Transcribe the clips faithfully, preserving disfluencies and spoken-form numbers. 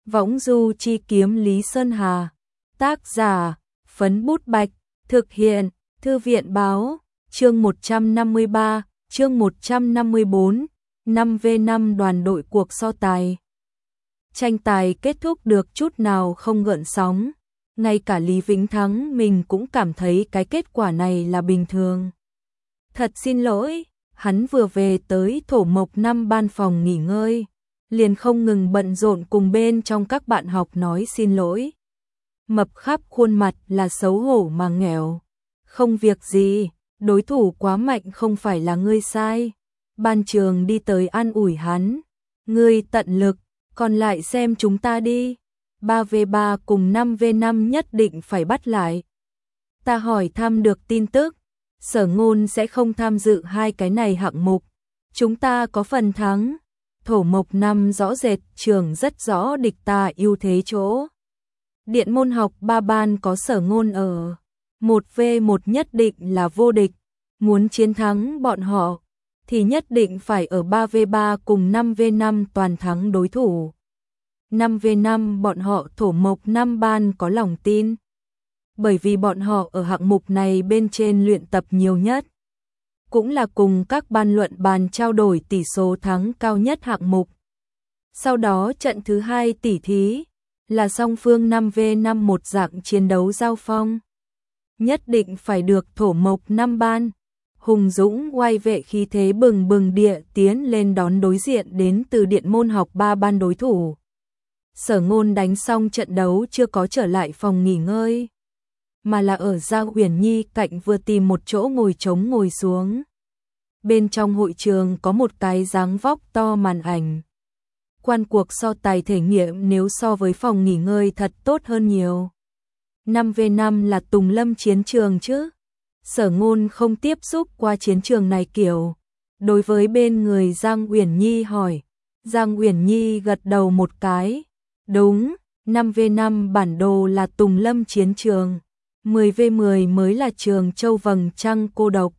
Võng du chi kiếm Lý Sơn Hà. Tác giả, Phấn Bút Bạch. Thực hiện, Thư viện báo. Chương một trăm năm mươi ba, chương một trăm năm mươi bốn, năm vs năm đoàn đội cuộc so tài. Tranh tài kết thúc được chút nào không gợn sóng. Ngay cả Lý Vĩnh Thắng mình cũng cảm thấy cái kết quả này là bình thường. Thật xin lỗi, hắn vừa về tới Thổ Mộc năm ban phòng nghỉ ngơi, liền không ngừng bận rộn cùng bên trong các bạn học nói xin lỗi. Mập khắp khuôn mặt là xấu hổ mà nghèo. Không việc gì, đối thủ quá mạnh không phải là ngươi sai. Ban trường đi tới an ủi hắn. Ngươi tận lực, còn lại xem chúng ta đi. ba vs ba cùng năm vs năm nhất định phải bắt lại. Ta hỏi thăm được tin tức, Sở Ngôn sẽ không tham dự hai cái này hạng mục. Chúng ta có phần thắng. Thổ Mộc năm rõ rệt trường rất rõ địch ta ưu thế chỗ. Điện môn học ba ban có Sở Ngôn ở. một vs một nhất định là vô địch. Muốn chiến thắng bọn họ thì nhất định phải ở ba vs ba cùng năm vs năm toàn thắng đối thủ. năm vs năm bọn họ Thổ Mộc năm ban có lòng tin. Bởi vì bọn họ ở hạng mục này bên trên luyện tập nhiều nhất. Cũng là cùng các ban luận bàn trao đổi tỷ số thắng cao nhất hạng mục. Sau đó trận thứ hai tỷ thí là song phương năm vs năm một dạng chiến đấu giao phong. Nhất định phải được Thổ Mộc năm ban hùng dũng oai vệ khí thế bừng bừng địa tiến lên đón đối diện đến từ điện môn học ba ban đối thủ. Sở Ngôn đánh xong trận đấu chưa có trở lại phòng nghỉ ngơi, mà là ở Gia Uyển Nhi cạnh vừa tìm một chỗ ngồi trống ngồi xuống. Bên trong hội trường có một cái dáng vóc to màn ảnh. Quan cuộc so tài thể nghiệm nếu so với phòng nghỉ ngơi thật tốt hơn nhiều. năm vs năm là Tùng Lâm chiến trường chứ. Sở Ngôn không tiếp xúc qua chiến trường này kiểu. Đối với bên người Giang Uyển Nhi hỏi. Giang Uyển Nhi gật đầu một cái. Đúng, năm vs năm bản đồ là Tùng Lâm chiến trường. mười vs mười mới là trường Châu Vầng Trăng cô độc.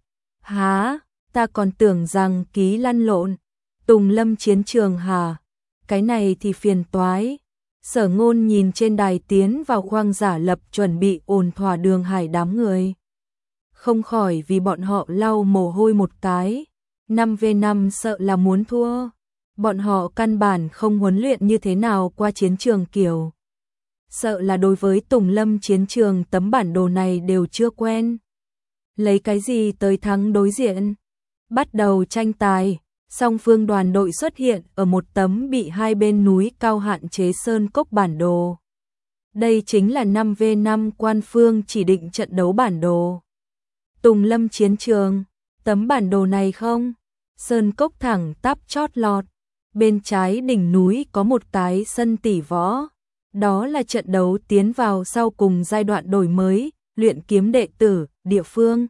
Hả, ta còn tưởng rằng ký lăn lộn. Tùng Lâm chiến trường hả? Cái này thì phiền toái. Sở Ngôn nhìn trên đài tiến vào khoang giả lập chuẩn bị ổn thỏa Đường Hải đám người. Không khỏi vì bọn họ lau mồ hôi một cái. năm vs năm sợ là muốn thua. Bọn họ căn bản không huấn luyện như thế nào qua chiến trường kiểu. Sợ là đối với Tùng Lâm chiến trường tấm bản đồ này đều chưa quen. Lấy cái gì tới thắng đối diện? Bắt đầu tranh tài, song phương đoàn đội xuất hiện ở một tấm bị hai bên núi cao hạn chế sơn cốc bản đồ. Đây chính là năm vs năm quan phương chỉ định trận đấu bản đồ. Tùng Lâm chiến trường, tấm bản đồ này không? Sơn cốc thẳng tắp chót lọt. Bên trái đỉnh núi có một cái sân tỷ võ. Đó là trận đấu tiến vào sau cùng giai đoạn đổi mới, luyện kiếm đệ tử, địa phương.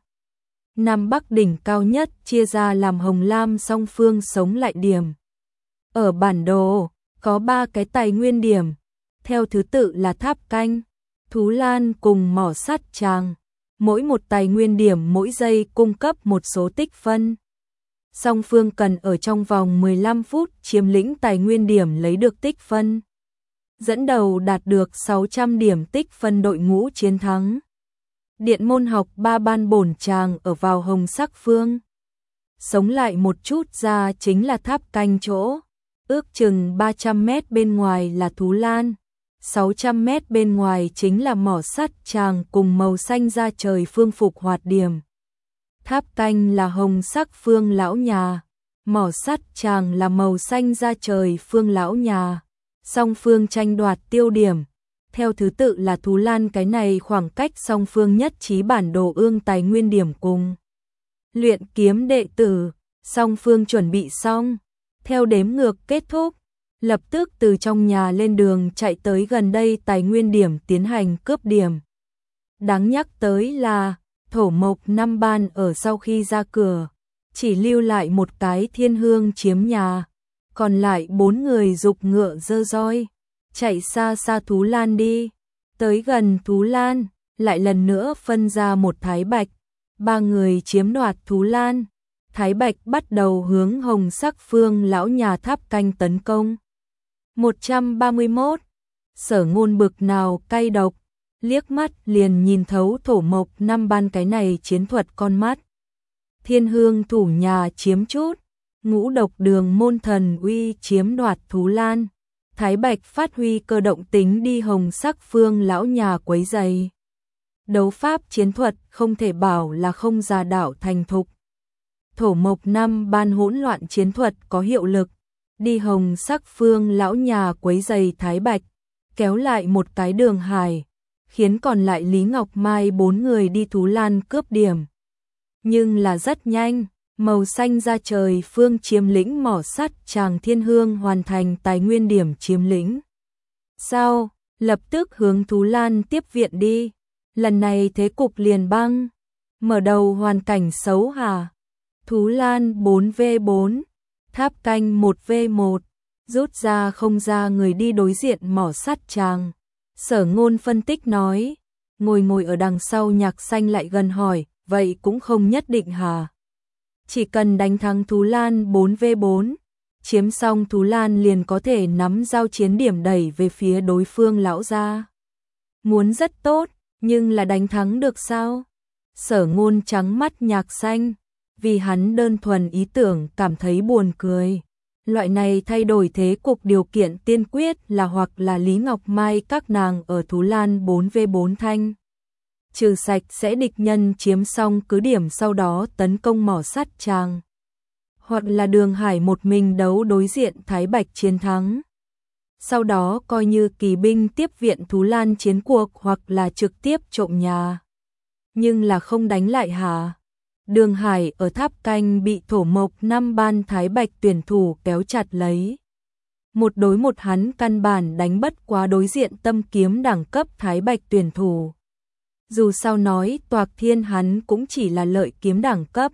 Nam Bắc đỉnh cao nhất chia ra làm hồng lam song phương sống lại điểm. Ở bản đồ, có ba cái tài nguyên điểm. Theo thứ tự là tháp canh, thú lan cùng mỏ sắt tràng. Mỗi một tài nguyên điểm mỗi giây cung cấp một số tích phân. Song phương cần ở trong vòng mười lăm phút chiếm lĩnh tài nguyên điểm lấy được tích phân. Dẫn đầu đạt được sáu trăm điểm tích phân đội ngũ chiến thắng. Điện môn học ba ban bổn tràng ở vào hồng sắc phương. Sống lại một chút ra chính là tháp canh chỗ. Ước chừng ba trăm mét bên ngoài là thú lan. sáu trăm mét bên ngoài chính là mỏ sắt tràng cùng màu xanh da trời phương phục hoạt điểm. Tháp canh là hồng sắc phương lão nhà. Mỏ sắt tràng là màu xanh da trời phương lão nhà. Song phương tranh đoạt tiêu điểm. Theo thứ tự là thú lan cái này khoảng cách song phương nhất trí bản đồ ương tài nguyên điểm cùng. Luyện kiếm đệ tử, song phương chuẩn bị xong. Theo đếm ngược kết thúc, lập tức từ trong nhà lên đường chạy tới gần đây tài nguyên điểm tiến hành cướp điểm. Đáng nhắc tới là, Thổ Mộc năm ban ở sau khi ra cửa, chỉ lưu lại một cái Thiên Hương chiếm nhà. Còn lại bốn người giục ngựa dơ roi, chạy xa xa thú lan đi. Tới gần thú lan, lại lần nữa phân ra một Thái Bạch. Ba người chiếm đoạt thú lan. Thái Bạch bắt đầu hướng hồng sắc phương lão nhà tháp canh tấn công. một trăm ba mươi mốt, Sở Ngôn bực nào cay độc, liếc mắt liền nhìn thấu Thổ Mộc Năm Ban cái này chiến thuật con mắt. Thiên Hương thủ nhà chiếm chút, Ngũ Độc Đường môn thần uy chiếm đoạt Thú Lan, Thái Bạch phát huy cơ động tính đi Hồng Sắc Phương lão nhà quấy giày. Đấu pháp chiến thuật không thể bảo là không già đạo thành thục. Thổ Mộc Năm Ban hỗn loạn chiến thuật có hiệu lực, đi Hồng Sắc Phương lão nhà quấy giày Thái Bạch, kéo lại một cái Đường Hải, khiến còn lại Lý Ngọc Mai bốn người đi Thú Lan cướp điểm. Nhưng là rất nhanh, màu xanh ra trời phương chiếm lĩnh mỏ sắt Tràng Thiên Hương hoàn thành tài nguyên điểm chiếm lĩnh. Sau, lập tức hướng Thú Lan tiếp viện đi. Lần này thế cục liền băng. Mở đầu hoàn cảnh xấu hả? Thú Lan bốn vs bốn, Tháp Canh một vs một, rút ra không ra người đi đối diện mỏ sắt Tràng. Sở Ngôn phân tích nói, ngồi ngồi ở đằng sau Nhạc Xanh lại gần hỏi, vậy cũng không nhất định hả? Chỉ cần đánh thắng Thú Lan bốn vs bốn, chiếm xong Thú Lan liền có thể nắm giao chiến điểm đẩy về phía đối phương lão gia. Muốn rất tốt, nhưng là đánh thắng được sao? Sở Ngôn trắng mắt Nhạc Xanh, vì hắn đơn thuần ý tưởng cảm thấy buồn cười. Loại này thay đổi thế cục điều kiện tiên quyết là hoặc là Lý Ngọc Mai các nàng ở Thú Lan bốn vs bốn thanh trừ sạch sẽ địch nhân chiếm xong cứ điểm sau đó tấn công mỏ sắt Tràng, hoặc là Đường Hải một mình đấu đối diện Thái Bạch chiến thắng. Sau đó coi như kỳ binh tiếp viện Thú Lan chiến cuộc hoặc là trực tiếp trộm nhà. Nhưng là không đánh lại hả? Đường Hải ở Tháp Canh bị Thổ Mộc Năm Ban Thái Bạch tuyển thủ kéo chặt lấy. Một đối một hắn căn bản đánh bất quá đối diện tâm kiếm đẳng cấp Thái Bạch tuyển thủ. Dù sao nói Toạc Thiên hắn cũng chỉ là lợi kiếm đẳng cấp.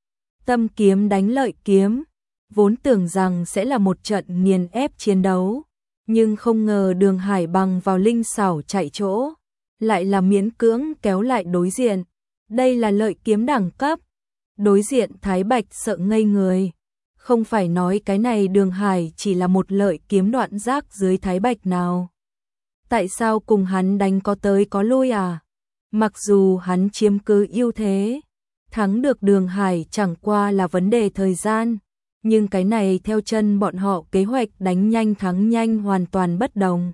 Tâm kiếm đánh lợi kiếm, vốn tưởng rằng sẽ là một trận nghiền ép chiến đấu. Nhưng không ngờ Đường Hải bằng vào linh xảo chạy chỗ, lại là miễn cưỡng kéo lại đối diện. Đây là lợi kiếm đẳng cấp. Đối diện Thái Bạch sợ ngây người. Không phải nói cái này Đường Hải chỉ là một lợi kiếm đoạn rác dưới Thái Bạch nào. Tại sao cùng hắn đánh có tới có lui à? Mặc dù hắn chiếm cứ ưu thế, thắng được Đường Hải chẳng qua là vấn đề thời gian. Nhưng cái này theo chân bọn họ kế hoạch đánh nhanh thắng nhanh hoàn toàn bất đồng.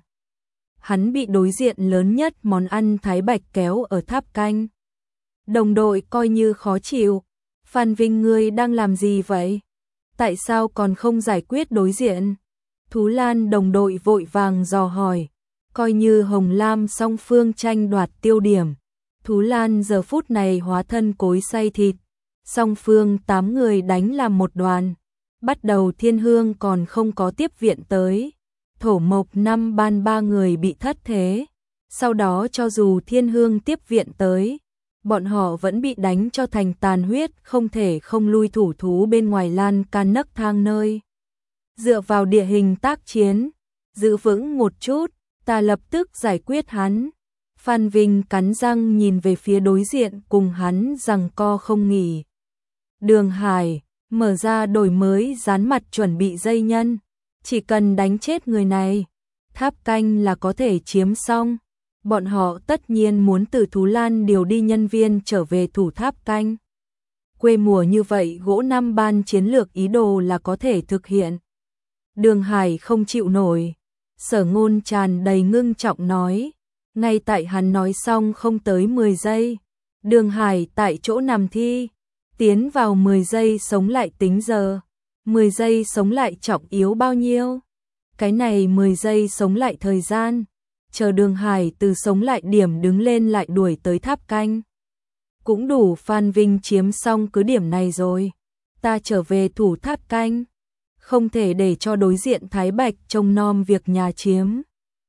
Hắn bị đối diện lớn nhất món ăn Thái Bạch kéo ở Tháp Canh. Đồng đội coi như khó chịu. Phan Vinh ngươi đang làm gì vậy? Tại sao còn không giải quyết đối diện? Thú Lan đồng đội vội vàng dò hỏi. Coi như Hồng Lam song phương tranh đoạt tiêu điểm. Thú Lan giờ phút này hóa thân cối xay thịt. Song phương tám người đánh làm một đoàn. Bắt đầu Thiên Hương còn không có tiếp viện tới. Thổ Mộc Năm Ban ba người bị thất thế. Sau đó cho dù Thiên Hương tiếp viện tới, bọn họ vẫn bị đánh cho thành tàn huyết, không thể không lui thủ thú bên ngoài lan can nấc thang nơi. Dựa vào địa hình tác chiến, giữ vững một chút, ta lập tức giải quyết hắn. Phan Vinh cắn răng nhìn về phía đối diện cùng hắn giằng co không nghỉ. Đường Hải mở ra đổi mới dán mặt chuẩn bị dây nhân, chỉ cần đánh chết người này, Tháp Canh là có thể chiếm xong. Bọn họ tất nhiên muốn từ Thú Lan điều đi nhân viên trở về thủ Tháp Canh. Quê mùa như vậy gỗ Năm Ban chiến lược ý đồ là có thể thực hiện. Đường Hải không chịu nổi. Sở Ngôn tràn đầy ngưng trọng nói. Ngay tại hắn nói xong không tới mười giây. Đường Hải tại chỗ nằm thi. Tiến vào mười giây sống lại tính giờ. mười giây sống lại trọng yếu bao nhiêu? Cái này mười giây sống lại thời gian. Chờ Đường Hải từ sống lại điểm đứng lên lại đuổi tới Tháp Canh. Cũng đủ Phan Vinh chiếm xong cứ điểm này rồi. Ta trở về thủ Tháp Canh. Không thể để cho đối diện Thái Bạch trông nom việc nhà chiếm.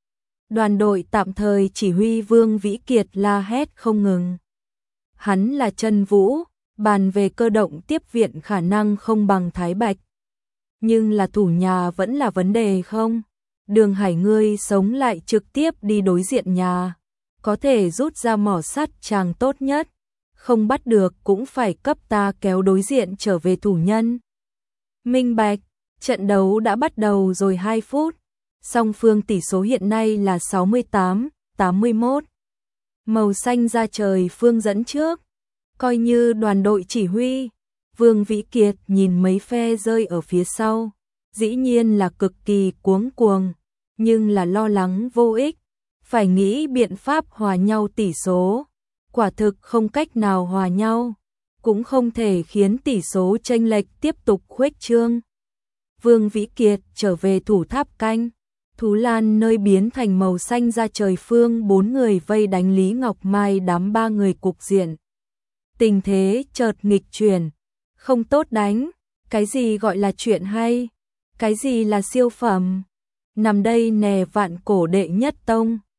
Đoàn đội tạm thời chỉ huy Vương Vĩ Kiệt la hét không ngừng. Hắn là Trần Vũ, bàn về cơ động tiếp viện khả năng không bằng Thái Bạch. Nhưng là thủ nhà vẫn là vấn đề không? Đường Hải ngươi sống lại trực tiếp đi đối diện nhà. Có thể rút ra mỏ sắt chàng tốt nhất. Không bắt được cũng phải cấp ta kéo đối diện trở về thủ nhân. Minh bạch, trận đấu đã bắt đầu rồi hai phút. song phương tỷ số hiện nay là sáu mươi tám tám mươi mốt. Màu xanh ra trời phương dẫn trước, coi như đoàn đội chỉ huy. Vương Vĩ Kiệt nhìn mấy phe rơi ở phía sau, dĩ nhiên là cực kỳ cuống cuồng, nhưng là lo lắng vô ích, phải nghĩ biện pháp hòa nhau tỷ số. Quả thực không cách nào hòa nhau, cũng không thể khiến tỷ số chênh lệch tiếp tục khuếch trương. Vương Vĩ Kiệt trở về thủ tháp canh, Thú Lan nơi biến thành màu xanh ra trời phương bốn người vây đánh Lý Ngọc Mai đám ba người cục diện. Tình thế chợt nghịch chuyển, không tốt đánh, cái gì gọi là chuyện hay, cái gì là siêu phẩm, nằm đây nè vạn cổ đệ nhất tông.